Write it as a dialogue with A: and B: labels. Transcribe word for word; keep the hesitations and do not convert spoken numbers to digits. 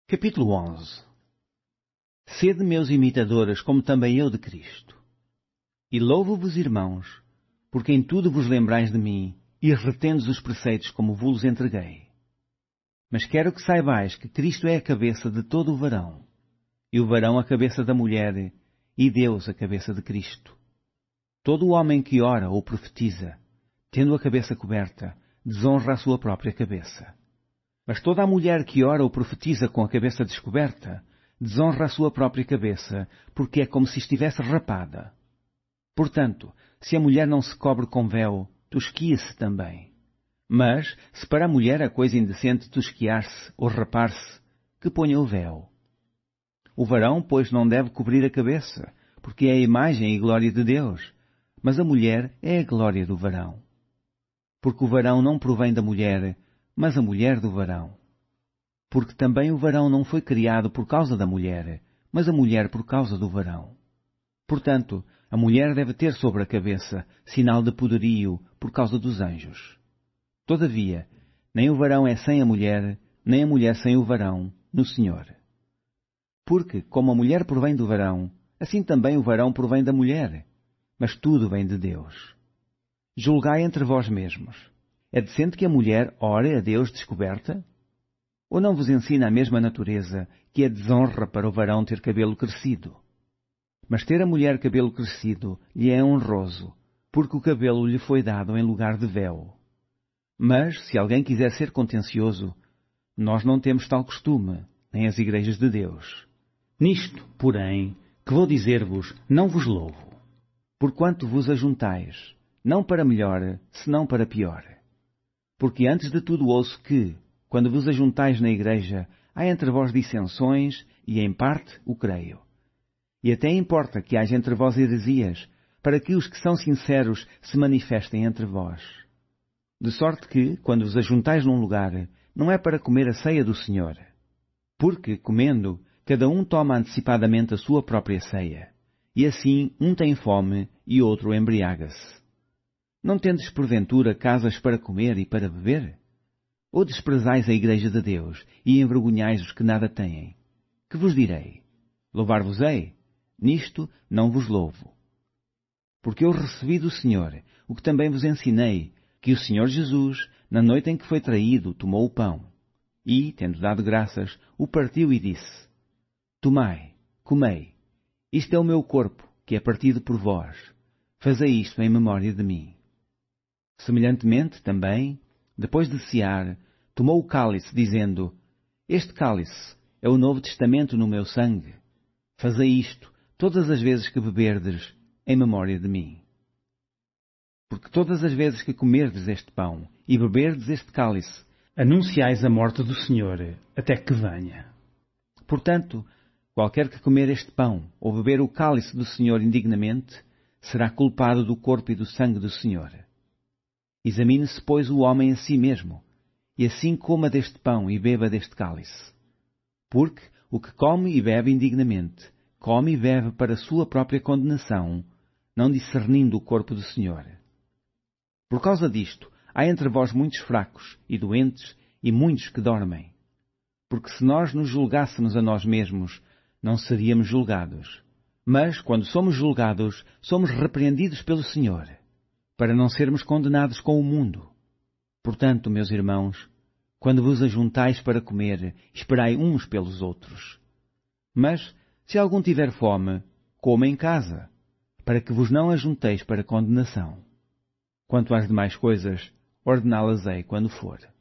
A: Capítulo onze. Sede meus imitadores, como também eu de Cristo. E louvo-vos, irmãos, porque em tudo vos lembrais de mim, e retendes os preceitos como vos entreguei. Mas quero que saibais que Cristo é a cabeça de todo o varão, e o varão a cabeça da mulher, e Deus a cabeça de Cristo. Todo o homem que ora ou profetiza, tendo a cabeça coberta, desonra a sua própria cabeça. Mas toda a mulher que ora ou profetiza com a cabeça descoberta, desonra a sua própria cabeça, porque é como se estivesse rapada. Portanto, se a mulher não se cobre com véu, tosquia-se também. Mas, se para a mulher a coisa indecente tosquiar-se ou rapar-se, que ponha o véu. O varão, pois, não deve cobrir a cabeça, porque é a imagem e glória de Deus, mas a mulher é a glória do varão. Porque o varão não provém da mulher, mas a mulher do varão. Porque também o varão não foi criado por causa da mulher, mas a mulher por causa do varão. Portanto, a mulher deve ter sobre a cabeça sinal de poderio por causa dos anjos. Todavia, nem o varão é sem a mulher, nem a mulher sem o varão, no Senhor. Porque, como a mulher provém do varão, assim também o varão provém da mulher, mas tudo vem de Deus. Julgai entre vós mesmos. É decente que a mulher ore a Deus descoberta? Ou não vos ensina a mesma natureza que é desonra para o varão ter cabelo crescido? Mas ter a mulher cabelo crescido lhe é honroso, porque o cabelo lhe foi dado em lugar de véu. Mas, se alguém quiser ser contencioso, nós não temos tal costume, nem as igrejas de Deus. Nisto, porém, que vou dizer-vos, não vos louvo, porquanto vos ajuntais, não para melhor, senão para pior. Porque antes de tudo ouço que, quando vos ajuntais na igreja, há entre vós dissensões, e em parte o creio. E até importa que haja entre vós heresias, para que os que são sinceros se manifestem entre vós. De sorte que, quando vos ajuntais num lugar, não é para comer a ceia do Senhor. Porque, comendo, cada um toma antecipadamente a sua própria ceia, e assim um tem fome e outro embriaga-se. Não tendes porventura casas para comer e para beber? Ou desprezais a igreja de Deus e envergonhais os que nada têm? Que vos direi? Louvar-vos-ei? Nisto não vos louvo. Porque eu recebi do Senhor o que também vos ensinei, que o Senhor Jesus, na noite em que foi traído, tomou o pão, e, tendo dado graças, o partiu e disse: Tomai, comei, isto é o meu corpo, que é partido por vós. Fazei isto em memória de mim. Semelhantemente, também, depois de cear, tomou o cálice, dizendo: Este cálice é o novo testamento no meu sangue. Fazei isto todas as vezes que beberdes, em memória de mim. Porque todas as vezes que comerdes este pão e beberdes este cálice, anunciais a morte do Senhor, até que venha. Portanto, qualquer que comer este pão ou beber o cálice do Senhor indignamente, será culpado do corpo e do sangue do Senhor. Examine-se, pois, o homem a si mesmo, e assim coma deste pão e beba deste cálice. Porque o que come e bebe indignamente, come e bebe para a sua própria condenação, não discernindo o corpo do Senhor. Por causa disto, há entre vós muitos fracos e doentes e muitos que dormem. Porque se nós nos julgássemos a nós mesmos, não seríamos julgados. Mas, quando somos julgados, somos repreendidos pelo Senhor, para não sermos condenados com o mundo. Portanto, meus irmãos, quando vos ajuntais para comer, esperai uns pelos outros. Mas, se algum tiver fome, coma em casa, para que vos não ajunteis para condenação. Quanto às demais coisas, ordená-las-ei quando for.